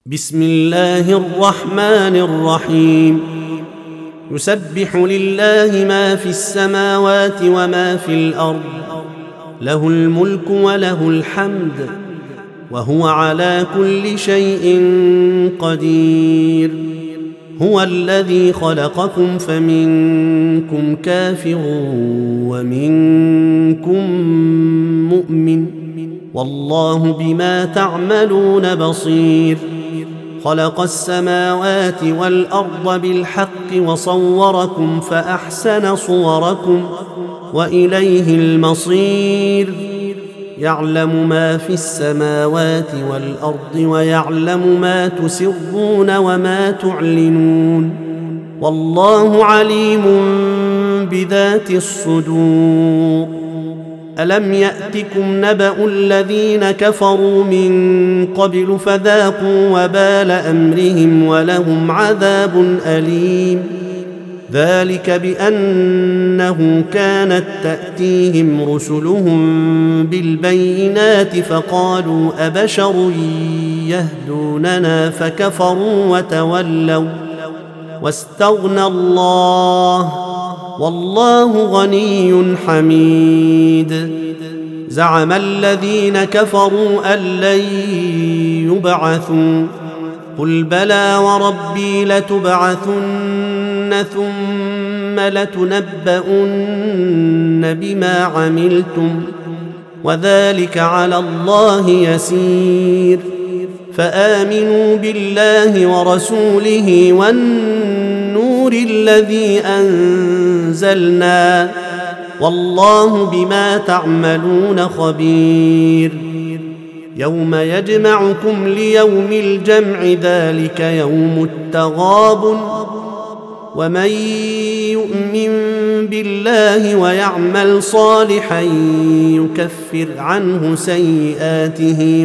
بسم الله الرحمن الرحيم. يسبح لله ما في السماوات وما في الأرض، له الملك وله الحمد، وهو على كل شيء قدير. هو الذي خلقكم فمنكم كافر ومنكم مؤمن، والله بما تعملون بصير. خلق السماوات والأرض بالحق وصوركم فأحسن صوركم وإليه المصير. يعلم ما في السماوات والأرض ويعلم ما تسرون وما تعلنون، والله عليم بذات الصدور. ألم يأتكم نبأ الذين كفروا من قبل فذاقوا وبال أمرهم ولهم عذاب أليم. ذلك بأنه كانت تأتيهم رسلهم بالبينات فقالوا أبشر يهدوننا فكفروا وتولوا واستغنى الله، والله غني حميد. زعم الذين كفروا أن لن يبعثوا، قل بلى وربي لتبعثن ثم لتنبؤن بما عملتم، وذلك على الله يسير. فآمنوا بالله ورسوله والنور الذي أنزلنا، والله بما تعملون خبير. يوم يجمعكم ليوم الجمع، ذلك يوم التغابن. ومن يؤمن بالله ويعمل صالحا يكفر عنه سيئاته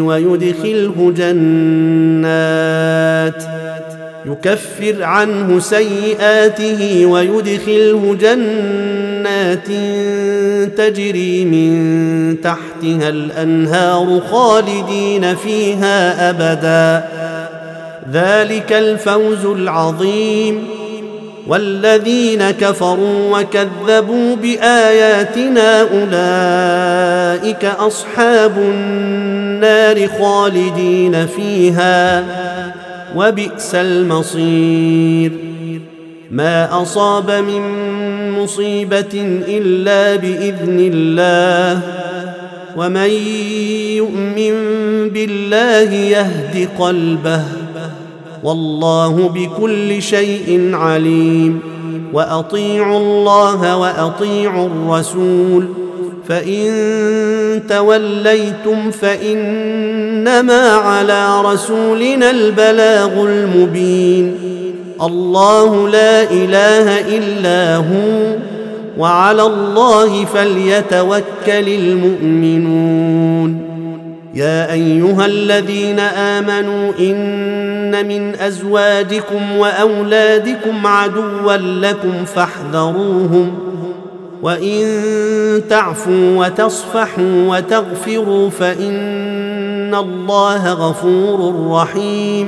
ويدخله جنات تجري من تحتها الأنهار خالدين فيها أبدا، ذلك الفوز العظيم. والذين كفروا وكذبوا بآياتنا أولئك أصحاب النار خالدين فيها، وبئس المصير. ما أصاب من مصيبة إلا بإذن الله، ومن يؤمن بالله يهد قلبه، والله بكل شيء عليم. وأطيعوا الله وأطيعوا الرسول، فإن توليتم فإنما على رسولنا البلاغ المبين. الله لا إله إلا هو، وعلى الله فليتوكل المؤمنون. يا أيها الذين آمنوا إن من أزواجكم وأولادكم عدوا لكم فاحذروهم، وإن تعفوا وتصفحوا وتغفروا فإن الله غفور رحيم.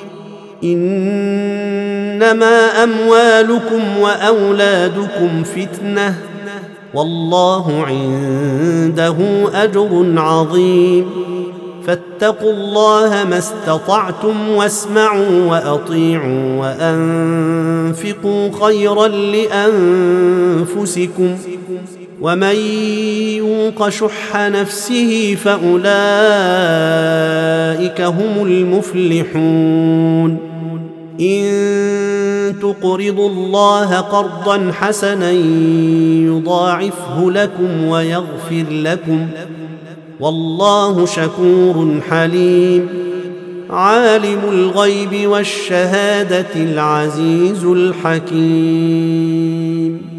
إنما أموالكم وأولادكم فتنة، والله عنده أجر عظيم. فاتقوا الله ما استطعتم واسمعوا وأطيعوا وأنفقوا خيرا لأنفسكم، ومن يوق شح نفسه فأولئك هم المفلحون. إن تقرضوا الله قرضا حسنا يضاعفه لكم ويغفر لكم، والله شكور حليم. عالم الغيب والشهادة العزيز الحكيم.